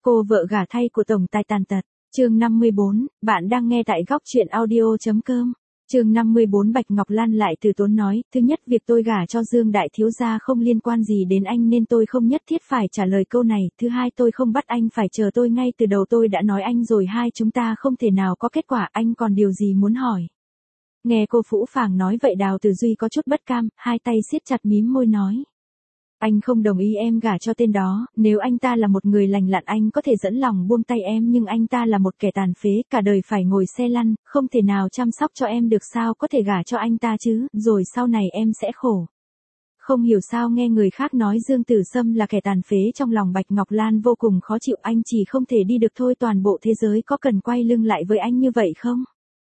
Cô vợ gả thay của tổng tài tàn tật. Chương 54, bạn đang nghe tại góc truyện audio.com. Chương 54 Bạch Ngọc Lan lại từ tốn nói, thứ nhất việc tôi gả cho Dương đại thiếu gia không liên quan gì đến anh nên tôi không nhất thiết phải trả lời câu này, thứ hai tôi không bắt anh phải chờ tôi ngay từ đầu, tôi đã nói anh rồi, hai chúng ta không thể nào có kết quả, anh còn điều gì muốn hỏi. Nghe cô phũ phàng nói vậy Đào Từ Duy có chút bất cam, hai tay siết chặt mím môi nói. Anh không đồng ý em gả cho tên đó, nếu anh ta là một người lành lặn anh có thể dẫn lòng buông tay em, nhưng anh ta là một kẻ tàn phế, cả đời phải ngồi xe lăn, không thể nào chăm sóc cho em được, sao có thể gả cho anh ta chứ, rồi sau này em sẽ khổ. Không hiểu sao nghe người khác nói Dương Tử Sâm là kẻ tàn phế, trong lòng Bạch Ngọc Lan vô cùng khó chịu, anh chỉ không thể đi được thôi, toàn bộ thế giới có cần quay lưng lại với anh như vậy không?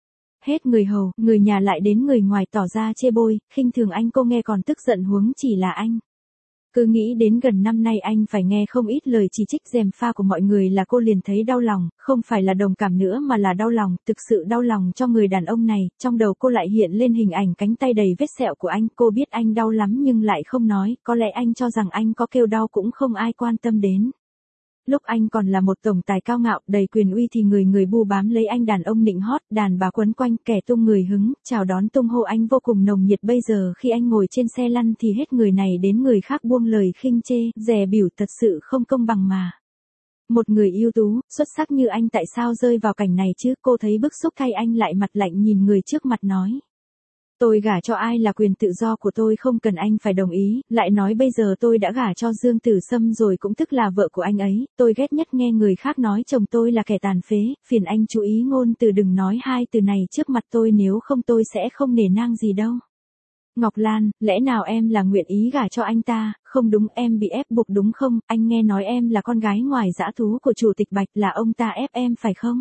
Hết người hầu, người nhà lại đến người ngoài tỏ ra chê bôi, khinh thường anh, cô nghe còn tức giận, huống chỉ là anh. Cứ nghĩ đến gần năm nay anh phải nghe không ít lời chỉ trích gièm pha của mọi người là cô liền thấy đau lòng, không phải là đồng cảm nữa mà là đau lòng, thực sự đau lòng cho người đàn ông này, trong đầu cô lại hiện lên hình ảnh cánh tay đầy vết sẹo của anh, cô biết anh đau lắm nhưng lại không nói, có lẽ anh cho rằng anh có kêu đau cũng không ai quan tâm đến. Lúc anh còn là một tổng tài cao ngạo, đầy quyền uy thì người bu bám lấy anh, đàn ông nịnh hót, đàn bà quấn quanh, kẻ tung người hứng, chào đón tung hô anh vô cùng nồng nhiệt, bây giờ khi anh ngồi trên xe lăn thì hết người này đến người khác buông lời khinh chê, dè bỉu, thật sự không công bằng mà. Một người ưu tú, xuất sắc như anh tại sao rơi vào cảnh này chứ, cô thấy bức xúc thay anh, lại mặt lạnh nhìn người trước mặt nói. Tôi gả cho ai là quyền tự do của tôi, không cần anh phải đồng ý, lại nói bây giờ tôi đã gả cho Dương Tử Sâm rồi, cũng tức là vợ của anh ấy, tôi ghét nhất nghe người khác nói chồng tôi là kẻ tàn phế, phiền anh chú ý ngôn từ, đừng nói hai từ này trước mặt tôi, nếu không tôi sẽ không nể nang gì đâu. Ngọc Lan, lẽ nào em là nguyện ý gả cho anh ta, không đúng, em bị ép buộc đúng không, anh nghe nói em là con gái ngoài dã thú của chủ tịch Bạch, là ông ta ép em phải không?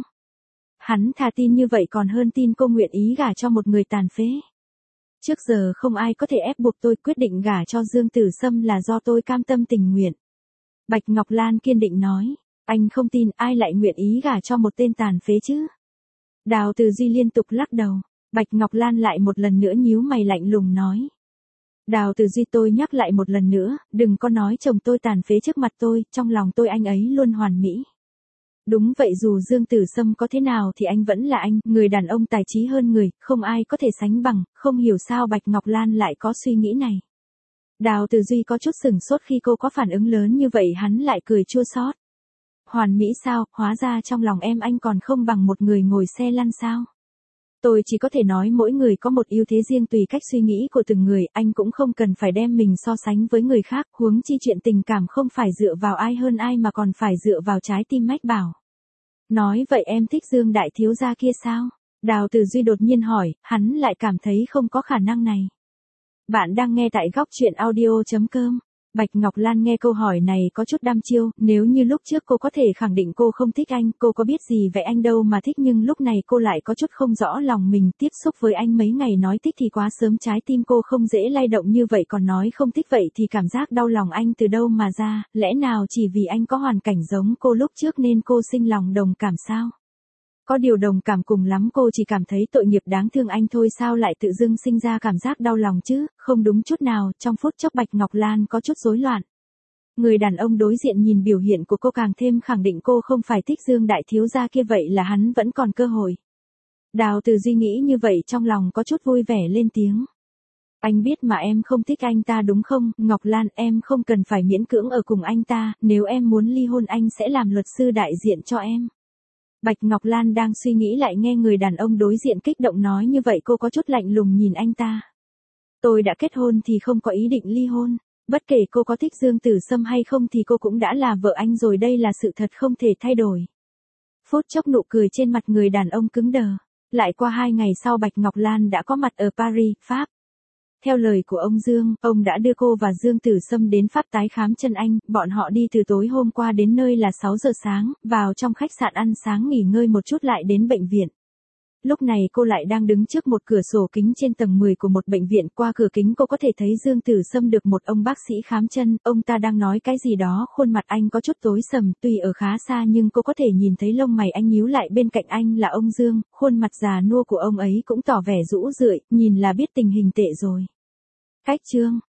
Hắn thà tin như vậy còn hơn tin cô nguyện ý gả cho một người tàn phế. Trước giờ không ai có thể ép buộc tôi, quyết định gả cho Dương Tử Sâm là do tôi cam tâm tình nguyện. Bạch Ngọc Lan kiên định nói, anh không tin, ai lại nguyện ý gả cho một tên tàn phế chứ? Đào Từ Duy liên tục lắc đầu, Bạch Ngọc Lan lại một lần nữa nhíu mày lạnh lùng nói. Đào Từ Duy, tôi nhắc lại một lần nữa, đừng có nói chồng tôi tàn phế trước mặt tôi, trong lòng tôi anh ấy luôn hoàn mỹ. Đúng vậy, dù Dương Tử Sâm có thế nào thì anh vẫn là anh, người đàn ông tài trí hơn người, không ai có thể sánh bằng, không hiểu sao Bạch Ngọc Lan lại có suy nghĩ này. Đào Từ Duy có chút sửng sốt khi cô có phản ứng lớn như vậy, hắn lại cười chua xót. Hoàn mỹ sao, hóa ra trong lòng em anh còn không bằng một người ngồi xe lăn sao? Tôi chỉ có thể nói mỗi người có một ưu thế riêng tùy cách suy nghĩ của từng người, anh cũng không cần phải đem mình so sánh với người khác, huống chi chuyện tình cảm không phải dựa vào ai hơn ai mà còn phải dựa vào trái tim mách bảo. Nói vậy em thích Dương đại thiếu gia kia sao? Đào Từ Duy đột nhiên hỏi, hắn lại cảm thấy không có khả năng này. Bạn đang nghe tại góc truyện audio.com. Bạch Ngọc Lan nghe câu hỏi này có chút đăm chiêu, nếu như lúc trước cô có thể khẳng định cô không thích anh, cô có biết gì về anh đâu mà thích, nhưng lúc này cô lại có chút không rõ lòng mình, tiếp xúc với anh mấy ngày nói thích thì quá sớm, trái tim cô không dễ lay động như vậy, còn nói không thích vậy thì cảm giác đau lòng anh từ đâu mà ra, lẽ nào chỉ vì anh có hoàn cảnh giống cô lúc trước nên cô sinh lòng đồng cảm sao? Có điều đồng cảm cùng lắm cô chỉ cảm thấy tội nghiệp đáng thương anh thôi, sao lại tự dưng sinh ra cảm giác đau lòng chứ, không đúng chút nào, trong phút chốc Bạch Ngọc Lan có chút rối loạn. Người đàn ông đối diện nhìn biểu hiện của cô càng thêm khẳng định cô không phải thích Dương đại thiếu gia kia, vậy là hắn vẫn còn cơ hội. Đào Từ Duy nghĩ như vậy trong lòng có chút vui vẻ lên tiếng. Anh biết mà em không thích anh ta đúng không, Ngọc Lan, em không cần phải miễn cưỡng ở cùng anh ta, nếu em muốn ly hôn anh sẽ làm luật sư đại diện cho em. Bạch Ngọc Lan đang suy nghĩ lại nghe người đàn ông đối diện kích động nói như vậy, cô có chút lạnh lùng nhìn anh ta. Tôi đã kết hôn thì không có ý định ly hôn, bất kể cô có thích Dương Tử Sâm hay không thì cô cũng đã là vợ anh rồi, đây là sự thật không thể thay đổi. Phút chốc nụ cười trên mặt người đàn ông cứng đờ. Lại qua 2 ngày sau Bạch Ngọc Lan đã có mặt ở Paris, Pháp. Theo lời của ông Dương, ông đã đưa cô và Dương Tử Sâm đến Pháp tái khám chân anh, bọn họ đi từ tối hôm qua đến nơi là 6 giờ sáng, vào trong khách sạn ăn sáng nghỉ ngơi một chút lại đến bệnh viện. Lúc này cô lại đang đứng trước một cửa sổ kính trên tầng 10 của một bệnh viện, qua cửa kính cô có thể thấy Dương Tử Sâm được một ông bác sĩ khám chân, ông ta đang nói cái gì đó, khuôn mặt anh có chút tối sầm, tuy ở khá xa nhưng cô có thể nhìn thấy lông mày anh nhíu lại, bên cạnh anh là ông Dương, khuôn mặt già nua của ông ấy cũng tỏ vẻ rũ rượi, nhìn là biết tình hình tệ rồi. Cách chương